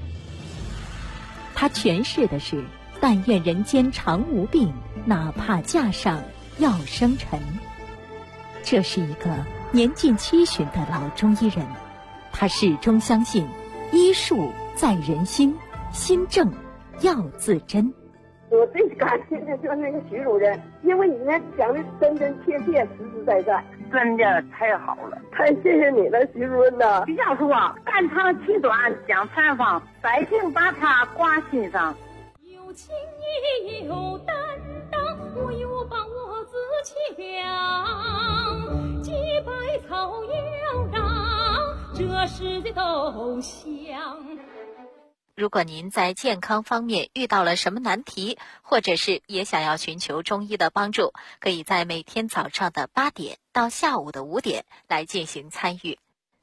他诠释的是但愿人间常无病，哪怕架上要生尘。这是一个年近70的老中医人，他始终相信医术在人心，心正要自珍。 我最感谢的就是那个徐主任，因为你那讲的真真切切、实实在在，真的太好了，太谢谢你了，徐主任呐！ 徐教授啊，肝长气短讲采访，百姓把他挂心上。 有情也有担当，我有把握自强，几百草要长，这世界都香。 如果您在健康方面遇到了什么难题，或者是也想要寻求中医的帮助，可以在每天早上的8点到下午的5点来进行参与。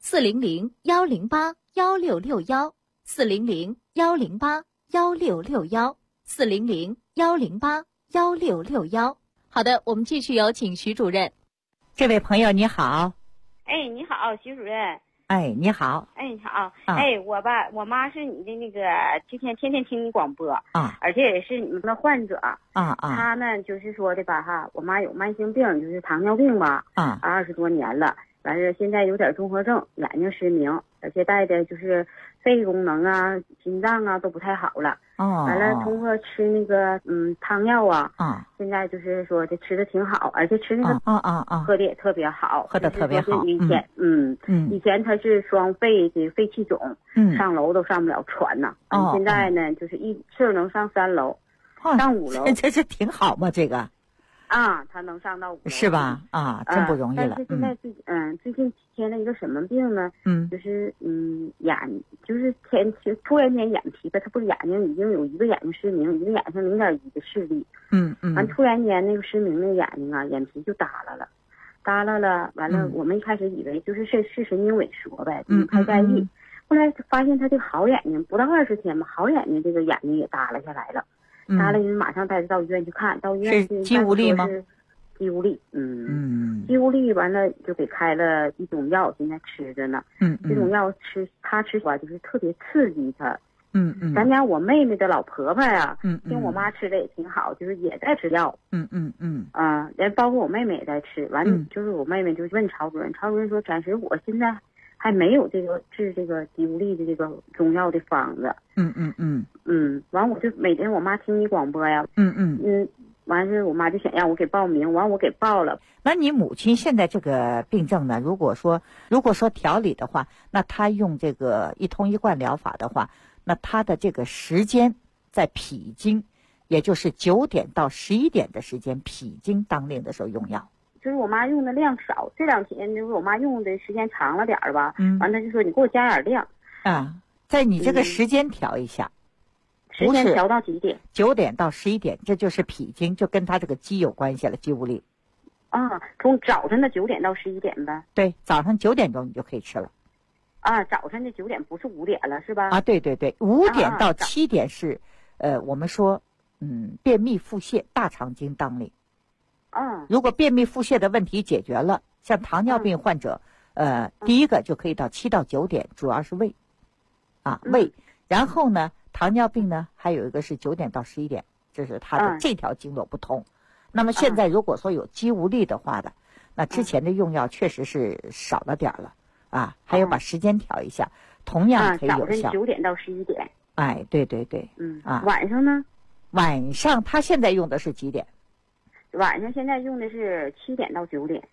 400-108-1661，400-108-1661，400-108-1661。好的，我们继续有请徐主任。 这位朋友你好。 哎，你好，徐主任。 哎，你好。 哎，你好。哎，我妈是你的那个，天天听你广播啊， 而且也是你们的患者啊。 她呢，就是说的吧哈，我妈有慢性病，就是糖尿病吧，20多年了，完事现在有点综合症，眼睛失明，而且带的就是肺功能啊、心脏啊都不太好了。完了通过吃那个汤药啊，现在就是说这吃的挺好，而且吃那个喝的也特别好， 喝的特别好。 以前以前他是双肺的肺气肿，上楼都上不了船呐。现在呢就是一次能上3楼，上5楼， 这是挺好嘛这个。 他能上到5楼是吧？真不容易了。 但是现在最近添了一个什么病呢？就是眼就是突然间眼皮吧，他不是眼睛已经有一个眼睛失明，一个眼睛0.1的视力。完突然间那个失明的眼睛啊，眼皮就耷拉了。完了我们一开始以为就是神经萎缩呗，没太在意。后来发现他这个好眼睛不到20天吧，好眼睛这个眼睛也耷拉下来了。耷拉，马上带他到医院去看，到医院去是肌无力吗？ 肌无力，肌无力，完了就给开了一种药，现在吃着呢。这种药他吃吧，就是特别刺激他。咱家我妹妹的老婆婆呀，听我妈吃的也挺好，就是也在吃药。连包括我妹妹也在吃。完了就是我妹妹就问曹主任，曹主任说暂时我现在还没有这个治这个肌无力的这个中药的方子。完我就每天我妈听你广播呀。完事我妈就想让我给报名，完我给报了。 那你母亲现在这个病症呢？如果说调理的话，那她用这个一通一贯疗法的话，那她的这个时间在脾经，也就是9点到11点的时间，脾经当令的时候用药。 就是我妈用的量少，这2天就是我妈用的时间长了点儿吧。完了就说你给我加点量在你这个时间调一下。 时间调到几点 ？9点到11点，这就是脾经，就跟他这个肌有关系了，肌无力。 从早晨的9点到11点呗。 对，早上9点钟你就可以吃了。 早晨的9点不是5点了是吧？ 对，5点到7点是，我们说，便秘腹泻，大肠经当令。如果便秘腹泻的问题解决了，像糖尿病患者，第一个就可以到7到9点，主要是胃，胃，然后呢。糖尿病呢，还有一个是9点到11点，就是它的这条经络不通。那么现在如果说有肌无力的话的，那之前的用药确实是少了点了还有把时间调一下，同样可以有效。 早晨9点到11点。 对。 晚上呢？ 晚上他现在用的是几点？ 晚上现在用的是7点到9点。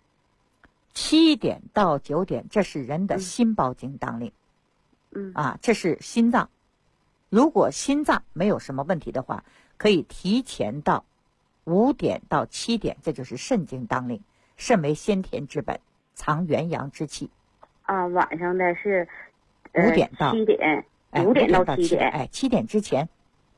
7点到9点，这是人的心包经当令。这是心脏。如果心脏没有什么问题的话，可以提前到5点到7点，这就是肾经当令。肾为先天之本，藏元阳之气。 晚上的是 5点到 7点，5点到7点。 7点之前。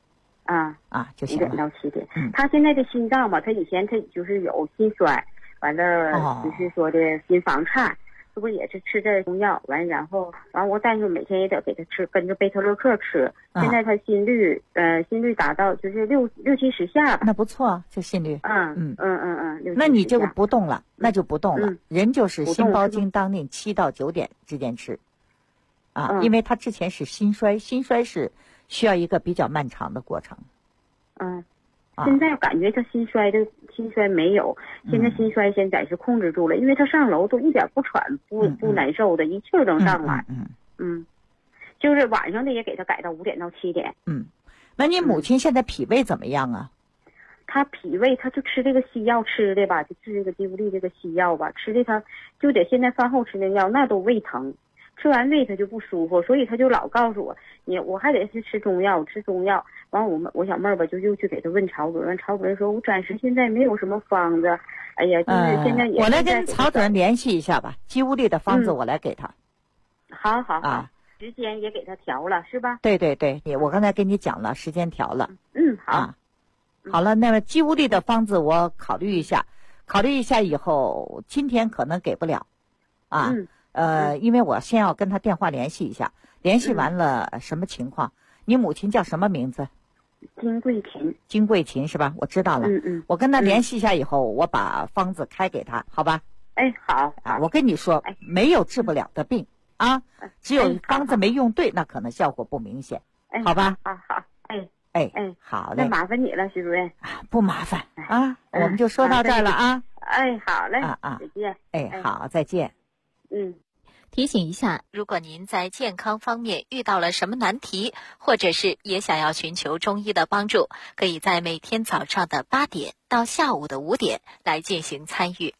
就行了。 5点到7点。他现在的心脏吧，他以前他就是有心衰，完了就是说的心房颤，这不也是吃的中药，然后我但是每天也得给他吃，跟着贝特洛克吃。现在他心率达到就是6、70下。 那不错，这心率。 那你这个不动了，那就不动了。人就是心包经当令7到9点之间吃。因为他之前是心衰，心衰是需要一个比较漫长的过程。 现在感觉他心衰没有，现在心衰现在是控制住了，因为他上楼都一点不喘不难受的，一气儿能上来。就是晚上的也给他改到5点到7点。 那你母亲现在脾胃怎么样啊？ 他脾胃他就吃这个西药吃的吧，就吃这个吉布力这个西药吧，吃的他就得现在饭后吃那药，那都胃疼。吃完胃他就不舒服，所以他就老告诉我，我还得是吃中药。完我小妹儿吧就又去给他问曹主任，曹主任说我暂时现在没有什么方子。哎呀，就是现在也我来跟曹主任联系一下吧，吉乌力的方子我来给他。 好，时间也给他调了是吧？ 对，我刚才跟你讲了，时间调了。 好。 好了，那么吉乌力的方子我考虑一下以后，今天可能给不了。因为我先要跟他电话联系一下，联系完了什么情况？你母亲叫什么名字？金桂琴是吧？我知道了。我跟他联系一下以后，我把方子开给他，好吧？ 好。 我跟你说，没有治不了的病只有方子没用对，那可能效果不明显，好吧？ 好。 好嘞。 那麻烦你了，徐主任。 不麻烦我们就说到这儿了好嘞。再见。 好，再见。 提醒一下，如果您在健康方面遇到了什么难题，或者是也想要寻求中医的帮助，可以在每天早上的8点到下午的5点来进行参与。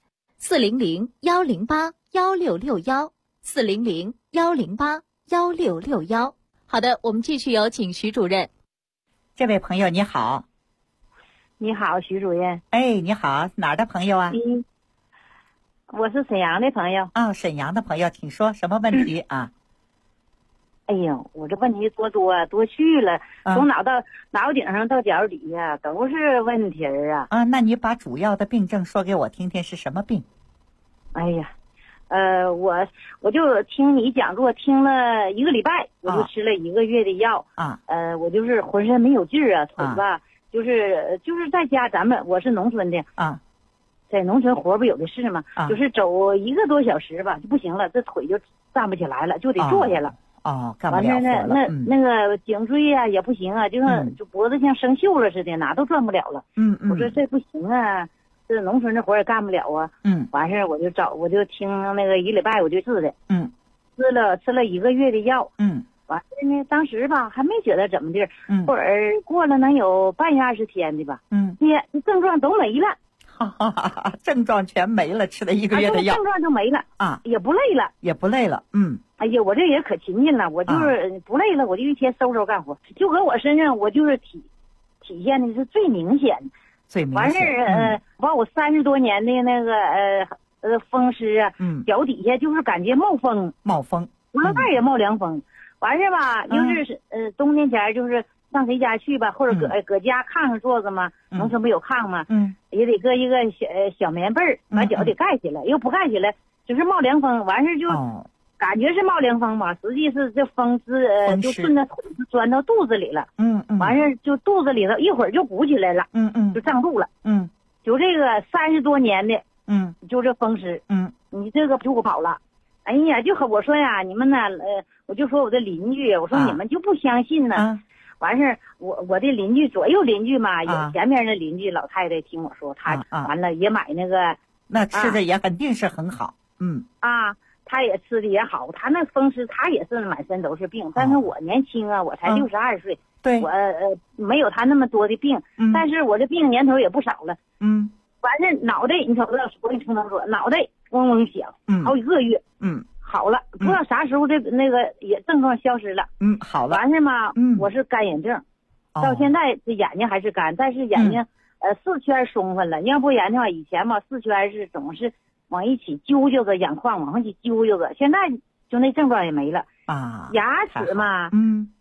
400-108-1661，400-108-1661。好的，我们继续有请徐主任。 这位朋友你好。 你好，徐主任。 你好，哪儿的朋友啊？ 我是沈阳的朋友。 沈阳的朋友，请说什么问题啊？ 哎呦，我这问题多去了，从脑顶上到脚底下都是问题啊。 那你把主要的病症说给我听听，是什么病？ 哎呀，我就听你讲座，听了1个礼拜，我就吃了1个月的药。我就是浑身没有劲儿腿吧，就是在家，我是农村的在农村活不有的是嘛，就是走1个多小时吧就不行了，这腿就站不起来了，就得坐下了。 干不了活了。 完事那个颈椎啊也不行啊，就脖子像生锈了似的，哪都转不了了。我说这不行啊，这农村这活也干不了啊。完事我就听那个1礼拜我就治的。吃了1个月的药。完事呢，当时吧还没觉得怎么地，或者过了能有半夜20天的吧。这症状都没了。 症状全没了，吃了1个月的药， 症状就没了也不累了。哎呀，我这也可勤勤了，我就是不累了，我就一天收干活，就搁我身上，我就是体现的是最明显。完事把我30多年的那个风湿啊，脚底下就是感觉冒风，无论那也冒凉风。完事吧，就是冬天前就是上谁家去吧，或者搁家炕上坐着嘛，农村不有炕嘛，也得搁一个小棉被儿，把脚得盖起来，又不盖起来，就是冒凉风。完事就感觉是冒凉风嘛，实际是这风就顺着腿就钻到肚子里了。完事就肚子里头一会儿就鼓起来了，就胀肚了。就这个30多年的，就这风湿，你这个就不跑了。哎呀，就和我说呀，你们呢，我就说我的邻居，我说你们就不相信呢。完事我的邻居左右邻居嘛，有前面的邻居老太太听我说，她完了也买那个， 那吃的也肯定是很好。 她也吃的也好，她那风湿她也是满身都是病，但是我年轻啊，我才62岁， 对， 我没有她那么多的病，但是我这病年头也不少了。完事脑袋，你瞅着我跟你听说，脑袋嗡嗡响，好几个月，好了，不知道啥时候这那个也症状消失了， 好了。 完事嘛，我是干眼症，到现在这眼睛还是干，但是眼睛4圈松分了。要不然的话，以前嘛4圈是总是往一起揪揪着眼眶往上去揪揪着，现在就那症状也没了。牙齿嘛，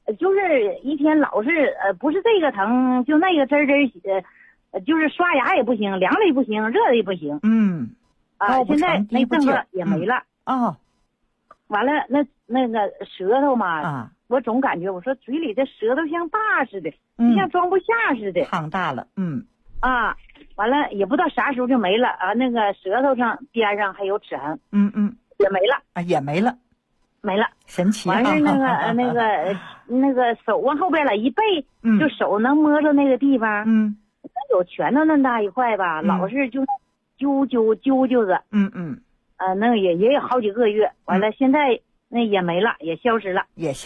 就是一天老是不是这个疼就那个滋滋就是刷牙也不行，凉的也不行，热的也不行。现在那症状也没了。完了那个舌头嘛，我总感觉我说嘴里的舌头像大似的，就像装不下似的， 胖大了。 完了也不知道啥时候就没了啊。那个舌头上边上还有齿痕，也没了啊，也没了。 没了， 神奇。 完事那个手往后边了一背，就手能摸着那个地方，有拳头那么大一块吧，老是就揪着。那个也有好几个月，完了现在那也没了，也消失了。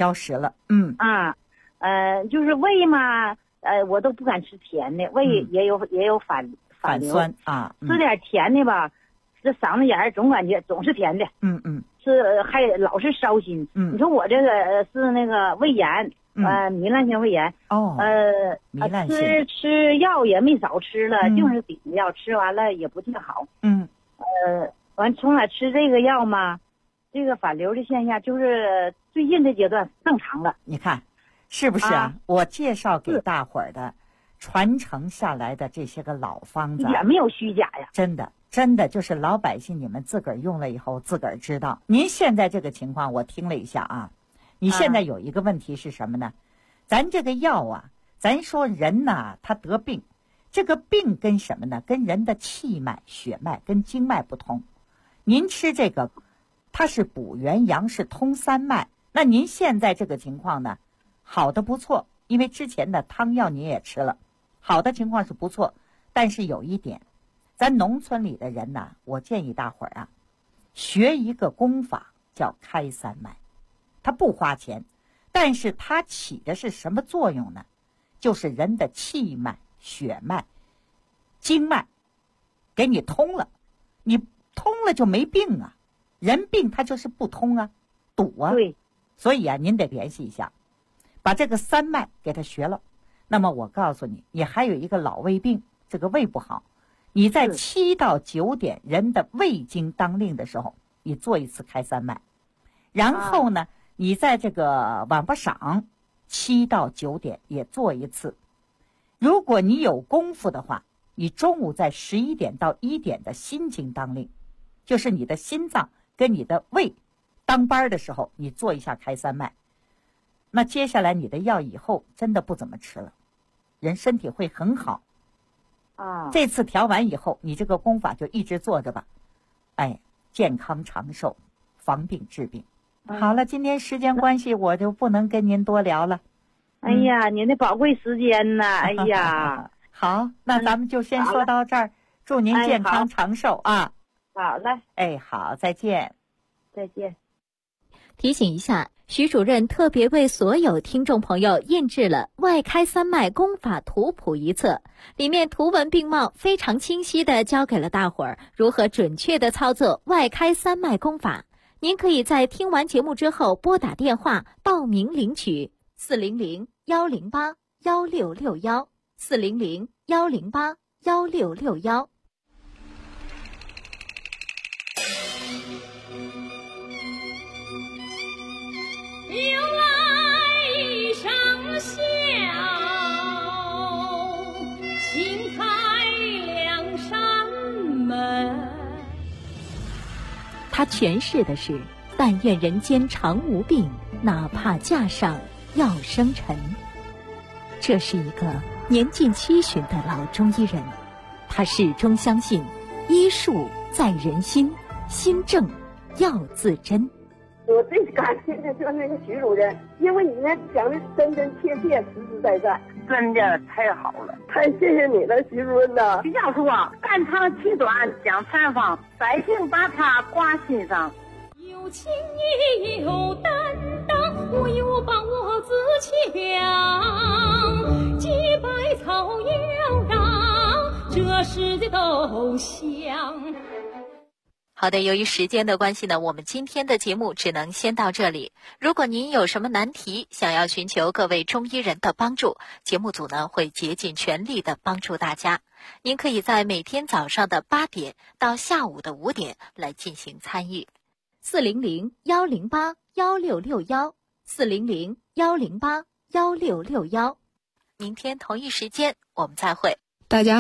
就是胃嘛，我都不敢吃甜的，胃也有反酸啊， 吃点甜的吧，这嗓子眼儿总感觉总是甜的。是还老是烧心。你说我这个是那个胃炎，糜烂性胃炎。 糜烂性。 吃药也没少吃了，就是顶着药吃完了也不太好。完从来吃这个药嘛，这个反流的现象就是最近这阶段正常了。 你看，是不是啊？我介绍给大伙儿的，传承下来的这些个老方子， 也没有虚假呀。 真的就是老百姓你们自个儿用了以后自个儿知道。您现在这个情况我听了一下啊，你现在有一个问题是什么呢？咱这个药啊，咱说人呐，他得病，这个病跟什么呢？跟人的气脉、血脉跟经脉不同。您吃这个，它是补元阳，是通三脉。那您现在这个情况呢，好的不错，因为之前的汤药你也吃了，好的情况是不错。但是有一点，咱农村里的人呐，我建议大伙儿啊，学一个功法叫开三脉，它不花钱，但是它起的是什么作用呢？就是人的气脉、血脉、经脉给你通了，你通了就没病啊。人病它就是不通啊，堵啊。 对， 所以啊，您得联系一下，把这个三脉给它学了。那么我告诉你，你还有一个老胃病，这个胃不好，你在7到9点人的胃经当令的时候，你做一次开三脉，然后呢，你在这个晚不晌7到9点也做一次。如果你有功夫的话，你中午在11点到1点的心经当令，就是你的心脏跟你的胃当班的时候，你做一下开三脉。那接下来你的药以后真的不怎么吃了，人身体会很好。这次调完以后，你这个功法就一直做着吧，健康长寿，防病治病。好了，今天时间关系，我就不能跟您多聊了。 哎呀，您的宝贵时间呐！哎呀， 好，那咱们就先说到这儿，祝您健康长寿啊！ 好嘞， 好，再见。 再见。 提醒一下，徐主任特别为所有听众朋友印制了《外开三脉功法图谱》一册，里面图文并茂，非常清晰地教给了大伙儿如何准确地操作外开三脉功法。您可以在听完节目之后拨打电话报名领取400-108-1661 400-108-1661。 迎来一声笑，轻开两扇门。 他诠释的是但愿人间常无病，哪怕架上要生尘。这是一个年近70的老中医人，他始终相信医术在人心，心正要自珍。 我最感谢的就是那个徐主任，因为你呢讲的真真切切、实实在在， 真的太好了， 太谢谢你了，徐主任呐！ 徐教授啊，肝肠气短讲参方，百姓把它挂心上。 有情也有担当，我有把握自强，几百草要让这世界都香。 好的，由于时间的关系呢，我们今天的节目只能先到这里。如果您有什么难题，想要寻求各位中医人的帮助，节目组呢会竭尽全力的帮助大家。您可以在每天早上的8点到下午的5点来进行参与。 400-108-1661 400-108-1661 1661。 明天同一时间我们再会。 大家好。